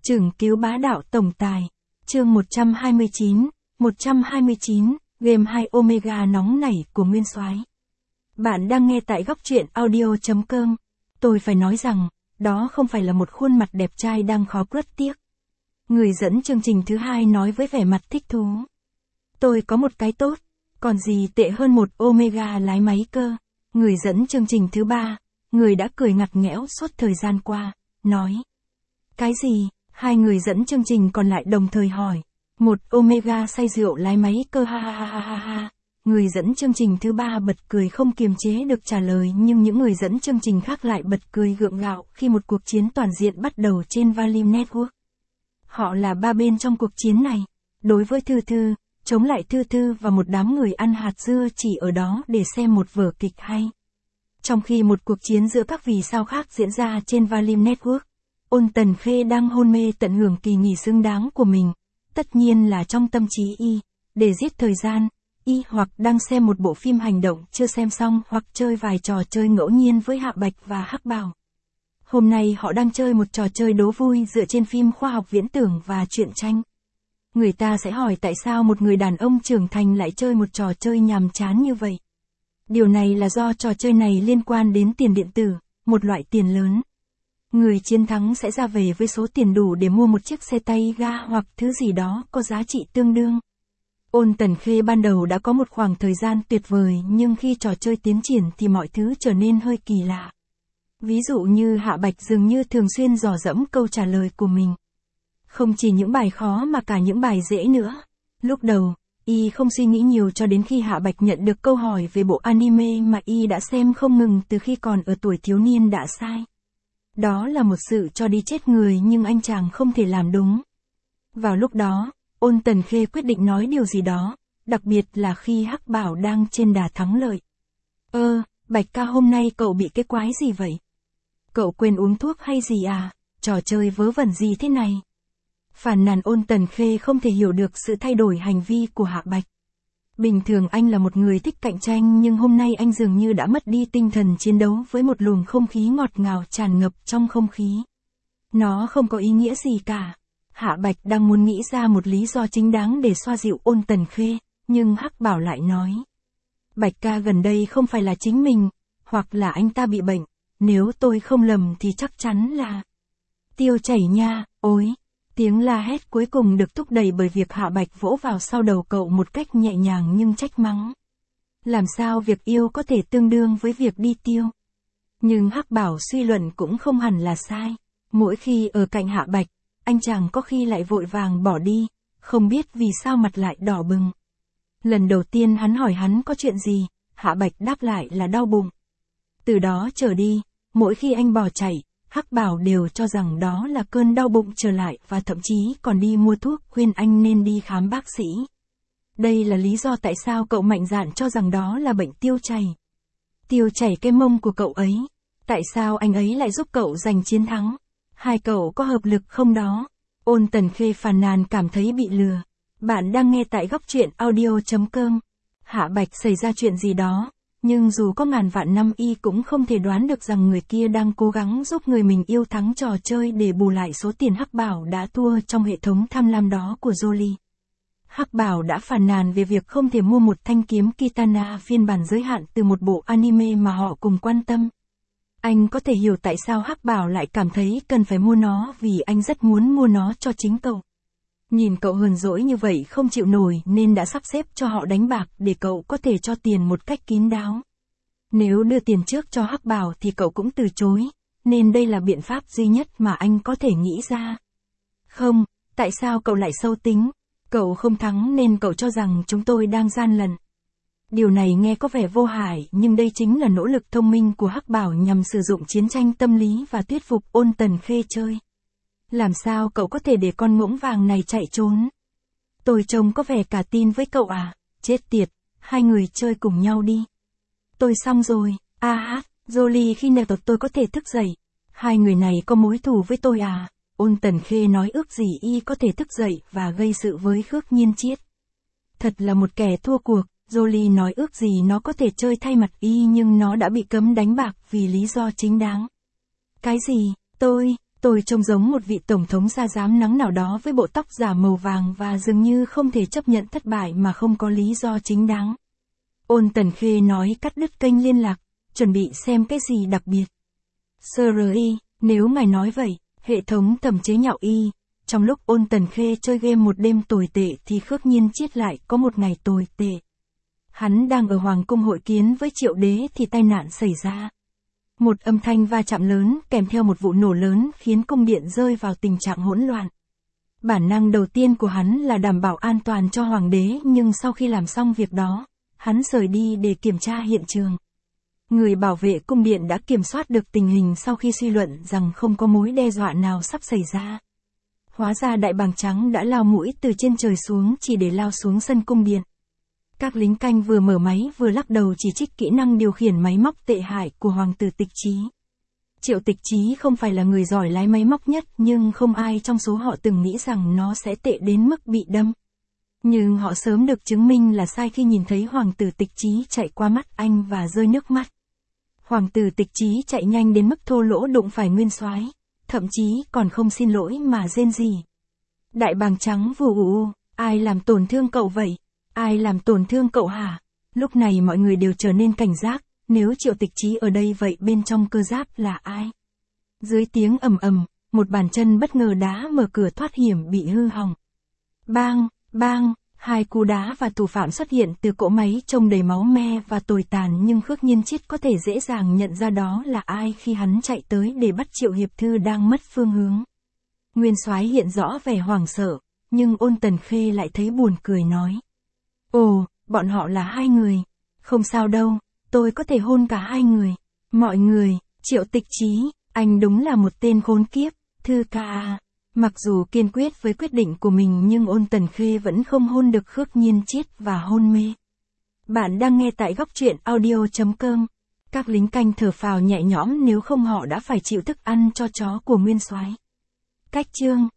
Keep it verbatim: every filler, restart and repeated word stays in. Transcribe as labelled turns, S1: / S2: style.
S1: Chưởng cứu bá đạo tổng tài. Chương một trăm hai mươi chín, một trăm hai mươi chín, game hai Omega nóng nảy của Nguyên Soái. Bạn đang nghe tại góc truyện audio chấm com. Tôi phải nói rằng, đó không phải là một khuôn mặt đẹp trai đang khó rất tiếc. Người dẫn chương trình thứ hai nói với vẻ mặt thích thú. Tôi có một cái tốt, còn gì tệ hơn một Omega lái máy cơ. Người dẫn chương trình thứ ba, người đã cười ngặt nghẽo suốt thời gian qua, nói. Cái gì? Hai người dẫn chương trình còn lại đồng thời hỏi. Một Omega say rượu lái máy cơ ha ha ha ha ha. Người dẫn chương trình thứ ba bật cười không kiềm chế được trả lời, nhưng những người dẫn chương trình khác lại bật cười gượng gạo khi một cuộc chiến toàn diện bắt đầu trên Valium Network. Họ là ba bên trong cuộc chiến này. Đối với Thư Thư, chống lại Thư Thư và một đám người ăn hạt dưa chỉ ở đó để xem một vở kịch hay. Trong khi một cuộc chiến giữa các vì sao khác diễn ra trên Valium Network, Ôn Tần Khê đang hôn mê tận hưởng kỳ nghỉ xứng đáng của mình, tất nhiên là trong tâm trí y, để giết thời gian, y hoặc đang xem một bộ phim hành động chưa xem xong hoặc chơi vài trò chơi ngẫu nhiên với Hạ Bạch và Hắc Bảo. Hôm nay họ đang chơi một trò chơi đố vui dựa trên phim khoa học viễn tưởng và truyện tranh. Người ta sẽ hỏi tại sao một người đàn ông trưởng thành lại chơi một trò chơi nhàm chán như vậy. Điều này là do trò chơi này liên quan đến tiền điện tử, một loại tiền lớn. Người chiến thắng sẽ ra về với số tiền đủ để mua một chiếc xe tay ga hoặc thứ gì đó có giá trị tương đương. Ôn Tần Khê ban đầu đã có một khoảng thời gian tuyệt vời, nhưng khi trò chơi tiến triển thì mọi thứ trở nên hơi kỳ lạ. Ví dụ như Hạ Bạch dường như thường xuyên dò dẫm câu trả lời của mình. Không chỉ những bài khó mà cả những bài dễ nữa. Lúc đầu, y không suy nghĩ nhiều cho đến khi Hạ Bạch nhận được câu hỏi về bộ anime mà y đã xem không ngừng từ khi còn ở tuổi thiếu niên đã sai. Đó là một sự cho đi chết người nhưng anh chàng không thể làm đúng. Vào lúc đó, Ôn Tần Khê quyết định nói điều gì đó, đặc biệt là khi Hắc Bảo đang trên đà thắng lợi. Ơ, Bạch ca hôm nay cậu bị cái quái gì vậy? Cậu quên uống thuốc hay gì à? Trò chơi vớ vẩn gì thế này? Phàn nàn Ôn Tần Khê không thể hiểu được sự thay đổi hành vi của Hạ Bạch. Bình thường anh là một người thích cạnh tranh, nhưng hôm nay anh dường như đã mất đi tinh thần chiến đấu với một luồng không khí ngọt ngào tràn ngập trong không khí. Nó không có ý nghĩa gì cả. Hạ Bạch đang muốn nghĩ ra một lý do chính đáng để xoa dịu Ôn Tần Khê, nhưng Hắc Bảo lại nói. Bạch ca gần đây không phải là chính mình, hoặc là anh ta bị bệnh, nếu tôi không lầm thì chắc chắn là... Tiêu Chảy nha, ôi! Tiếng la hét cuối cùng được thúc đẩy bởi việc Hạ Bạch vỗ vào sau đầu cậu một cách nhẹ nhàng nhưng trách mắng. Làm sao việc yêu có thể tương đương với việc đi tiêu? Nhưng Hắc Bảo suy luận cũng không hẳn là sai. Mỗi khi ở cạnh Hạ Bạch, anh chàng có khi lại vội vàng bỏ đi, không biết vì sao mặt lại đỏ bừng. Lần đầu tiên hắn hỏi hắn có chuyện gì, Hạ Bạch đáp lại là đau bụng. Từ đó trở đi, mỗi khi anh bỏ chạy, Hắc Bảo đều cho rằng đó là cơn đau bụng trở lại và thậm chí còn đi mua thuốc khuyên anh nên đi khám bác sĩ. Đây là lý do tại sao cậu mạnh dạn cho rằng đó là bệnh tiêu chảy. Tiêu chảy cái mông của cậu ấy. Tại sao anh ấy lại giúp cậu giành chiến thắng? Hai cậu có hợp lực không đó? Ôn Tần Khê phàn nàn cảm thấy bị lừa. Bạn đang nghe tại góc truyện audio chấm com. Hạ Bạch xảy ra chuyện gì đó. Nhưng dù có ngàn vạn năm y cũng không thể đoán được rằng người kia đang cố gắng giúp người mình yêu thắng trò chơi để bù lại số tiền Hắc Bảo đã thua trong hệ thống tham lam đó của Jolie. Hắc Bảo đã phàn nàn về việc không thể mua một thanh kiếm Kitana phiên bản giới hạn từ một bộ anime mà họ cùng quan tâm. Anh có thể hiểu tại sao Hắc Bảo lại cảm thấy cần phải mua nó vì anh rất muốn mua nó cho chính cậu. Nhìn cậu hờn dỗi như vậy không chịu nổi nên đã sắp xếp cho họ đánh bạc để cậu có thể cho tiền một cách kín đáo. Nếu đưa tiền trước cho Hắc Bảo thì cậu cũng từ chối, nên đây là biện pháp duy nhất mà anh có thể nghĩ ra. Không, tại sao cậu lại sâu tính? Cậu không thắng nên cậu cho rằng chúng tôi đang gian lận. Điều này nghe có vẻ vô hại, nhưng đây chính là nỗ lực thông minh của Hắc Bảo nhằm sử dụng chiến tranh tâm lý và thuyết phục Ôn Tần Khê chơi. Làm sao cậu có thể để con ngỗng vàng này chạy trốn? Tôi trông có vẻ cả tin với cậu à? Chết tiệt, hai người chơi cùng nhau đi. Tôi xong rồi, a hát, Jolie khi nào tôi có thể thức dậy? Hai người này có mối thù với tôi à? Ôn Tần Khê nói ước gì y có thể thức dậy và gây sự với Khước Nhiên Chiết. Thật là một kẻ thua cuộc. Jolie nói ước gì nó có thể chơi thay mặt y nhưng nó đã bị cấm đánh bạc vì lý do chính đáng. Cái gì? Tôi, Tôi trông giống một vị tổng thống da dám nắng nào đó với bộ tóc giả màu vàng và dường như không thể chấp nhận thất bại mà không có lý do chính đáng. Ôn Tần Khê nói cắt đứt kênh liên lạc, chuẩn bị xem cái gì đặc biệt. Sir Y, nếu ngài nói vậy, hệ thống thẩm chế nhạo y, trong lúc Ôn Tần Khê chơi game một đêm tồi tệ thì Khước Nhiên Chiết lại có một ngày tồi tệ. Hắn đang ở Hoàng cung hội kiến với Triệu Đế thì tai nạn xảy ra. Một âm thanh va chạm lớn kèm theo một vụ nổ lớn khiến cung điện rơi vào tình trạng hỗn loạn. Bản năng đầu tiên của hắn là đảm bảo an toàn cho Hoàng đế, nhưng sau khi làm xong việc đó, hắn rời đi để kiểm tra hiện trường. Người bảo vệ cung điện đã kiểm soát được tình hình sau khi suy luận rằng không có mối đe dọa nào sắp xảy ra. Hóa ra Đại Bàng Trắng đã lao mũi từ trên trời xuống chỉ để lao xuống sân cung điện. Các lính canh vừa mở máy vừa lắc đầu chỉ trích kỹ năng điều khiển máy móc tệ hại của Hoàng tử Tịch Chí. Triệu Tịch Chí không phải là người giỏi lái máy móc nhất, nhưng không ai trong số họ từng nghĩ rằng nó sẽ tệ đến mức bị đâm. Nhưng họ sớm được chứng minh là sai khi nhìn thấy Hoàng tử Tịch Chí chạy qua mắt anh và rơi nước mắt. Hoàng tử Tịch Chí chạy nhanh đến mức thô lỗ đụng phải Nguyên Soái, thậm chí còn không xin lỗi mà rên rỉ. Đại Bàng Trắng vù ù, ai làm tổn thương cậu vậy? Ai làm tổn thương cậu hả? Lúc này mọi người đều trở nên cảnh giác, nếu Triệu Tịch Chí ở đây vậy bên trong cơ giáp là ai? Dưới tiếng ầm ầm, một bàn chân bất ngờ đá mở cửa thoát hiểm bị hư hỏng. Bang, bang, hai cú đá và thủ phạm xuất hiện từ cỗ máy trông đầy máu me và tồi tàn, nhưng Khước Nhiên Chiết có thể dễ dàng nhận ra đó là ai khi hắn chạy tới để bắt Triệu Hiệp Thư đang mất phương hướng. Nguyên Soái hiện rõ vẻ hoảng sợ, nhưng Ôn Tần Khê lại thấy buồn cười nói. Ồ, bọn họ là hai người. Không sao đâu, tôi có thể hôn cả hai người. Mọi người, Triệu Tịch Chí, anh đúng là một tên khốn kiếp, Thư ca à. Mặc dù kiên quyết với quyết định của mình nhưng Ôn Tần Khê vẫn không hôn được Khước Nhiên Chiết và hôn mê. Bạn đang nghe tại góc truyện audio chấm com. Các lính canh thở phào nhẹ nhõm, nếu không họ đã phải chịu thức ăn cho chó của Nguyên Soái. Cách chương